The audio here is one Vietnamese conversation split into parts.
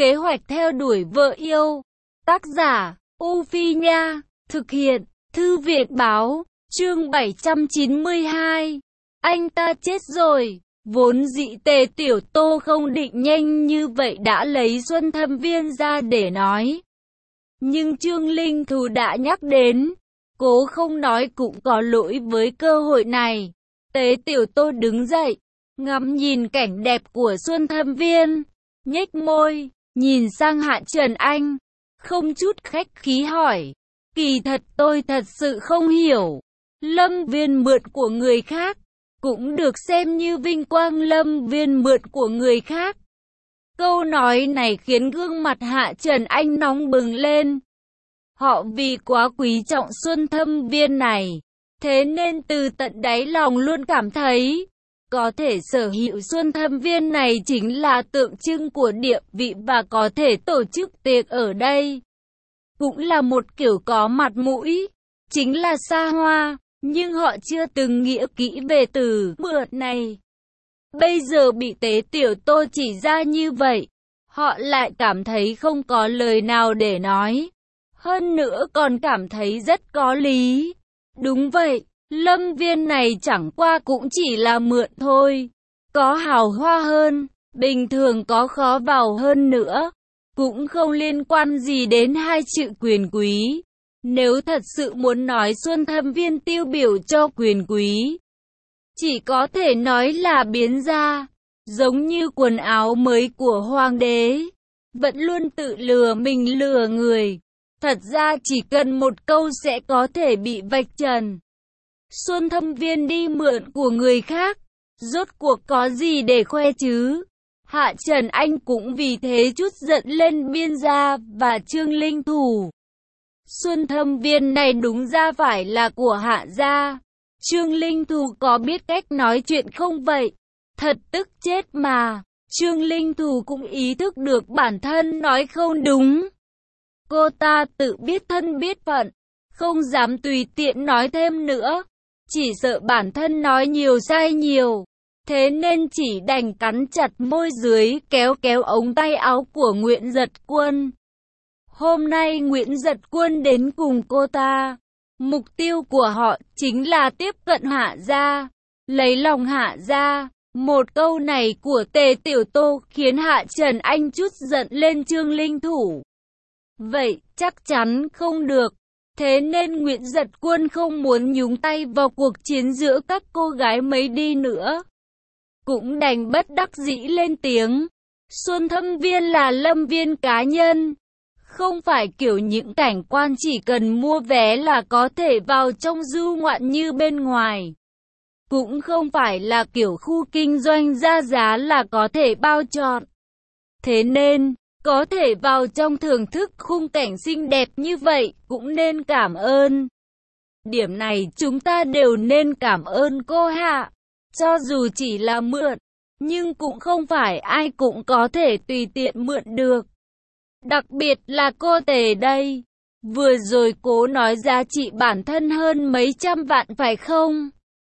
Kế hoạch theo đuổi vợ yêu. Tác giả, U Phi Nha. Thực hiện, Thư viện Báo. Chương 792. Anh ta chết rồi. Vốn dĩ Tề Tiểu Tô không định nhanh như vậy đã lấy Xuân Thâm Viên ra để nói. Nhưng Trương Linh Thù đã nhắc đến. Cố không nói cũng có lỗi với cơ hội này. Tề Tiểu Tô đứng dậy, ngắm nhìn cảnh đẹp của Xuân Thâm Viên, nhếch môi, nhìn sang Hạ Trần Anh, không chút khách khí hỏi. Kỳ thật tôi thật sự không hiểu. Lâm Viên mượn của người khác, cũng được xem như vinh quang. Lâm Viên mượn của người khác. Câu nói này khiến gương mặt Hạ Trần Anh nóng bừng lên. Họ vì quá quý trọng Xuân Thâm Viên này, thế nên từ tận đáy lòng luôn cảm thấy, có thể sở hữu Xuân Thâm Viên này chính là tượng trưng của địa vị và có thể tổ chức tiệc ở đây. Cũng là một kiểu có mặt mũi, chính là xa hoa, nhưng họ chưa từng nghĩ kỹ về từ mượn này. Bây giờ bị Tế Tiểu Tô chỉ ra như vậy, họ lại cảm thấy không có lời nào để nói. Hơn nữa còn cảm thấy rất có lý. Đúng vậy, Lâm Viên này chẳng qua cũng chỉ là mượn thôi. Có hào hoa hơn, bình thường có khó vào hơn nữa. Cũng không liên quan gì đến hai chữ quyền quý. Nếu thật sự muốn nói Xuân Thâm Viên tiêu biểu cho quyền quý, chỉ có thể nói là biến ra, giống như quần áo mới của hoàng đế, vẫn luôn tự lừa mình lừa người. Thật ra chỉ cần một câu sẽ có thể bị vạch trần. Xuân Thâm Viên đi mượn của người khác, rốt cuộc có gì để khoe chứ? Hạ Trần Anh cũng vì thế chút giận lên Biên Gia và Trương Linh Thù. Xuân Thâm Viên này đúng ra phải là của Hạ gia. Trương Linh Thù có biết cách nói chuyện không vậy? Thật tức chết mà. Trương Linh Thù cũng ý thức được bản thân nói không đúng. Cô ta tự biết thân biết phận, không dám tùy tiện nói thêm nữa. Chỉ sợ bản thân nói nhiều sai nhiều. Thế nên chỉ đành cắn chặt môi dưới, kéo kéo ống tay áo của Nguyễn Giật Quân. Hôm nay Nguyễn Giật Quân đến cùng cô ta. Mục tiêu của họ chính là tiếp cận Hạ gia, lấy lòng Hạ gia. Một câu này của Tề Tiểu Tô khiến Hạ Trần Anh chút giận lên Trương Linh Thủ. Vậy chắc chắn không được. Thế nên Nguyễn Giật Quân không muốn nhúng tay vào cuộc chiến giữa các cô gái mấy đi nữa. Cũng đành bất đắc dĩ lên tiếng. Xuân Thâm Viên là Lâm Viên cá nhân. Không phải kiểu những cảnh quan chỉ cần mua vé là có thể vào trong du ngoạn như bên ngoài. Cũng không phải là kiểu khu kinh doanh ra giá là có thể bao trọn. Thế nên, có thể vào trong thưởng thức khung cảnh xinh đẹp như vậy cũng nên cảm ơn. Điểm này chúng ta đều nên cảm ơn cô Hạ. Cho dù chỉ là mượn, nhưng cũng không phải ai cũng có thể tùy tiện mượn được. Đặc biệt là cô Tề đây. Vừa rồi cố nói giá trị bản thân hơn mấy trăm vạn phải không?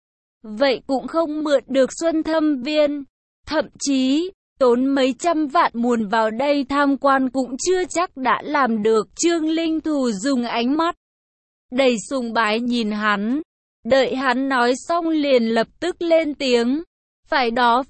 Vậy cũng không mượn được Xuân Thâm Viên. Thậm chí, tốn mấy trăm vạn muồn vào đây tham quan cũng chưa chắc đã làm được. Trương Linh Thù dùng ánh mắt đầy sùng bái nhìn hắn. Đợi hắn nói xong liền lập tức lên tiếng. Phải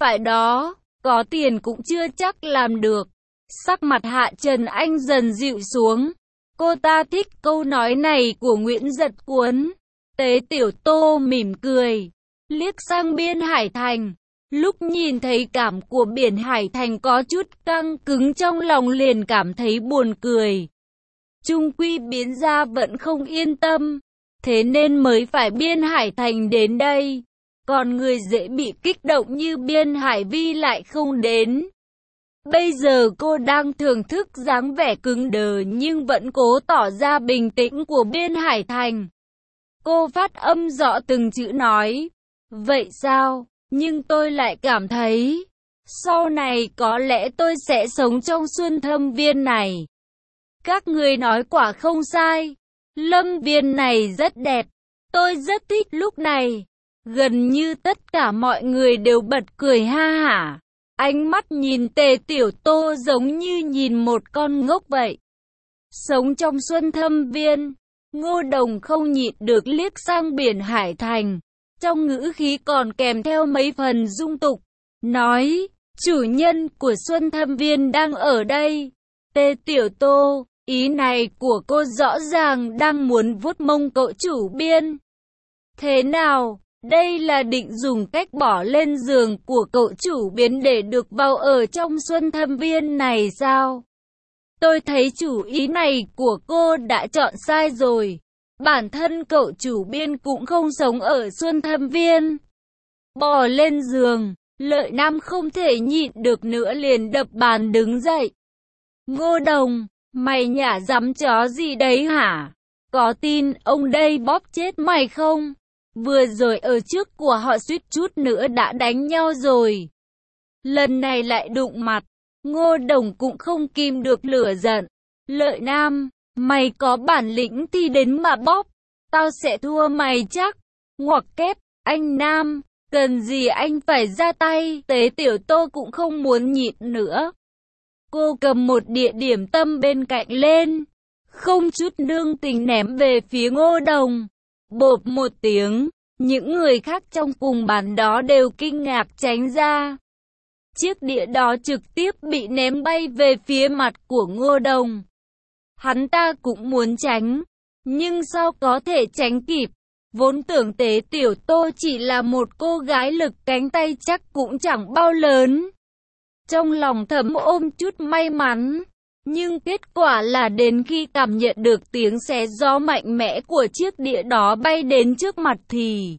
đó, có tiền cũng chưa chắc làm được. Sắc mặt Hạ Trần Anh dần dịu xuống. Cô ta thích câu nói này của Nguyễn Giật Quân. Tế Tiểu Tô mỉm cười, liếc sang Biên Hải Thành. Lúc nhìn thấy cảm của Biển Hải Thành có chút căng cứng trong lòng liền cảm thấy buồn cười. Chung quy Biến Gia vẫn không yên tâm. Thế nên mới phải Biên Hải Thành đến đây. Còn người dễ bị kích động như Biên Hải Vi lại không đến. Bây giờ cô đang thưởng thức dáng vẻ cứng đờ nhưng vẫn cố tỏ ra bình tĩnh của Biên Hải Thành. Cô phát âm rõ từng chữ nói. Vậy sao? Nhưng tôi lại cảm thấy, sau này có lẽ tôi sẽ sống trong Xuân Thâm Viên này. Các người nói quả không sai. Lâm Viên này rất đẹp. Tôi rất thích lúc này. Gần như tất cả mọi người đều bật cười ha hả. Ánh mắt nhìn Tề Tiểu Tô giống như nhìn một con ngốc vậy. Sống trong Xuân Thâm Viên, Ngô Đồng không nhịn được liếc sang Biển Hải Thành. Trong ngữ khí còn kèm theo mấy phần dung tục. Nói, chủ nhân của Xuân Thâm Viên đang ở đây. Tề Tiểu Tô, ý này của cô rõ ràng đang muốn vuốt mông cậu chủ Biên. Thế nào, đây là định dùng cách bỏ lên giường của cậu chủ Biến để được vào ở trong Xuân Thâm Viên này sao? Tôi thấy chủ ý này của cô đã chọn sai rồi. Bản thân cậu chủ Biên cũng không sống ở Xuân Thâm Viên. Bò lên giường, Lợi Nam không thể nhịn được nữa liền đập bàn đứng dậy. Ngô Đồng, mày nhả dắm chó gì đấy hả? Có tin ông đây bóp chết mày không? Vừa rồi ở trước của họ suýt chút nữa đã đánh nhau rồi. Lần này lại đụng mặt, Ngô Đồng cũng không kìm được lửa giận. Lợi Nam, mày có bản lĩnh thì đến mà bóp, tao sẽ thua mày chắc. Ngoặc kép, anh Nam, cần gì anh phải ra tay? Tế Tiểu Tô cũng không muốn nhịn nữa. Cô cầm một địa điểm tâm bên cạnh lên, không chút nương tình ném về phía Ngô Đồng. Bộp một tiếng, những người khác trong cùng bàn đó đều kinh ngạc tránh ra. Chiếc đĩa đó trực tiếp bị ném bay về phía mặt của Ngô Đồng. Hắn ta cũng muốn tránh, nhưng sao có thể tránh kịp. Vốn tưởng Tế Tiểu Tô chỉ là một cô gái lực cánh tay chắc cũng chẳng bao lớn. Trong lòng thầm ôm chút may mắn, nhưng kết quả là đến khi cảm nhận được tiếng xé gió mạnh mẽ của chiếc đĩa đó bay đến trước mặt thì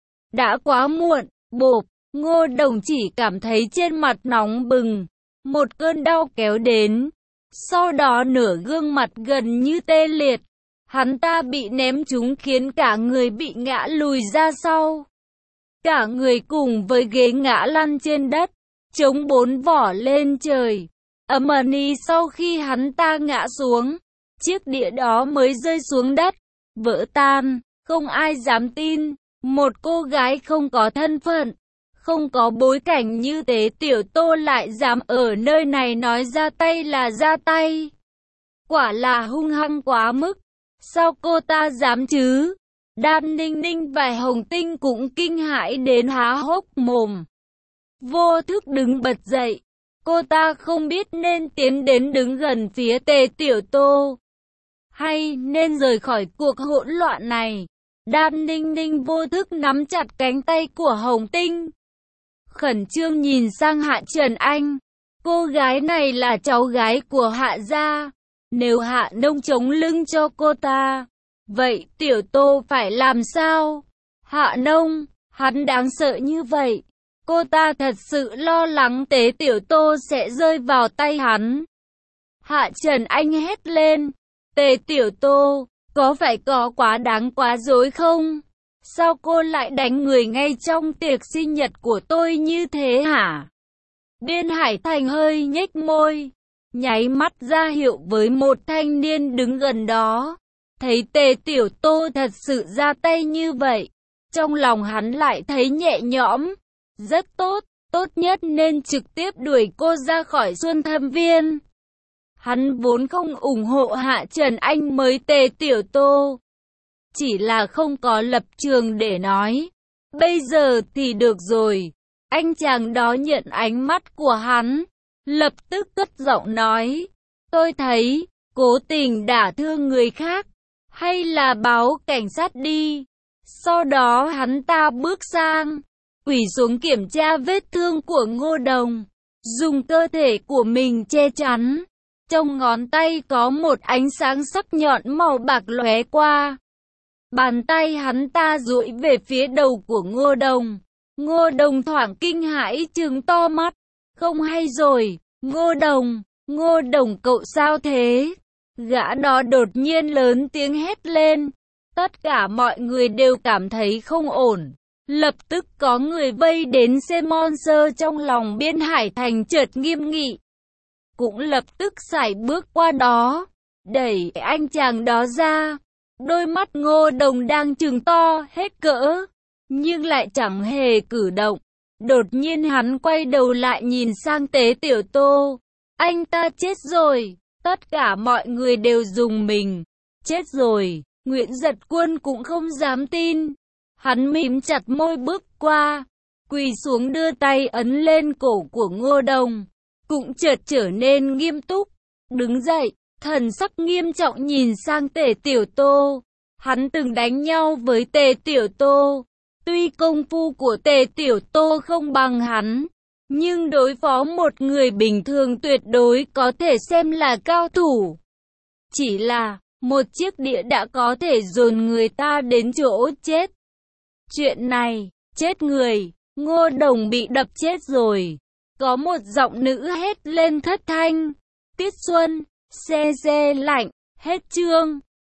đã quá muộn. Bộp, Ngô Đồng chỉ cảm thấy trên mặt nóng bừng, một cơn đau kéo đến, sau đó nửa gương mặt gần như tê liệt. Hắn ta bị ném trúng khiến cả người bị ngã lùi ra sau. Cả người cùng với ghế ngã lăn trên đất, chống bốn vỏ lên trời. Ầm ĩ sau khi hắn ta ngã xuống, chiếc đĩa đó mới rơi xuống đất, vỡ tan. Không ai dám tin, một cô gái không có thân phận, không có bối cảnh như Tế Tiểu Tô lại dám ở nơi này nói ra tay là ra tay. Quả là hung hăng quá mức. Sao cô ta dám chứ? Đan Ninh Ninh và Hồng Tinh cũng kinh hãi đến há hốc mồm. Vô thức đứng bật dậy. Cô ta không biết nên tiến đến đứng gần phía Tề Tiểu Tô, hay nên rời khỏi cuộc hỗn loạn này. Đan Ninh Ninh vô thức nắm chặt cánh tay của Hồng Tinh, khẩn trương nhìn sang Hạ Trần Anh. Cô gái này là cháu gái của Hạ gia. Nếu Hạ Nông chống lưng cho cô ta, vậy Tiểu Tô phải làm sao? Hạ Nông, hắn đáng sợ như vậy. Cô ta thật sự lo lắng Tế Tiểu Tô sẽ rơi vào tay hắn. Hạ Trần Anh hét lên. Tế Tiểu Tô, có phải có quá đáng quá dối không? Sao cô lại đánh người ngay trong tiệc sinh nhật của tôi như thế hả? Biên Hải Thành hơi nhếch môi, nháy mắt ra hiệu với một thanh niên đứng gần đó. Thấy Tề Tiểu Tô thật sự ra tay như vậy, trong lòng hắn lại thấy nhẹ nhõm. Rất tốt, tốt nhất nên trực tiếp đuổi cô ra khỏi Xuân Thâm Viên. Hắn vốn không ủng hộ Hạ Trần Anh mới Tề Tiểu Tô, chỉ là không có lập trường để nói. Bây giờ thì được rồi. Anh chàng đó nhận ánh mắt của hắn, lập tức cất giọng nói. Tôi thấy, cố tình đả thương người khác, hay là báo cảnh sát đi. Sau đó hắn ta bước sang, quỳ xuống kiểm tra vết thương của Ngô Đồng, dùng cơ thể của mình che chắn. Trong ngón tay có một ánh sáng sắc nhọn màu bạc lóe qua. Bàn tay hắn ta duỗi về phía đầu của Ngô Đồng. Ngô Đồng thoảng kinh hãi trừng to mắt. Không hay rồi, Ngô Đồng cậu sao thế? Gã đó đột nhiên lớn tiếng hét lên. Tất cả mọi người đều cảm thấy không ổn. Lập tức có người vây đến xem monster trong lòng Biên Hải Thành chợt nghiêm nghị. Cũng lập tức sải bước qua đó, đẩy anh chàng đó ra. Đôi mắt Ngô Đồng đang trừng to hết cỡ, nhưng lại chẳng hề cử động. Đột nhiên hắn quay đầu lại nhìn sang Tế Tiểu Tô. Anh ta chết rồi. Tất cả mọi người đều rùng mình. Chết rồi. Nguyễn Giật Quân cũng không dám tin. Hắn mím chặt môi bước qua, quỳ xuống đưa tay ấn lên cổ của Ngô Đồng. Cũng chợt trở nên nghiêm túc. Đứng dậy, thần sắc nghiêm trọng nhìn sang Tề Tiểu Tô. Hắn từng đánh nhau với Tề Tiểu Tô. Tuy công phu của Tề Tiểu Tô không bằng hắn, nhưng đối phó một người bình thường tuyệt đối có thể xem là cao thủ. Chỉ là, một chiếc đĩa đã có thể dồn người ta đến chỗ chết. Chuyện này, chết người, Ngô Đồng bị đập chết rồi. Có một giọng nữ hét lên thất thanh. Tiết Xuân, xe lạnh, hết chương.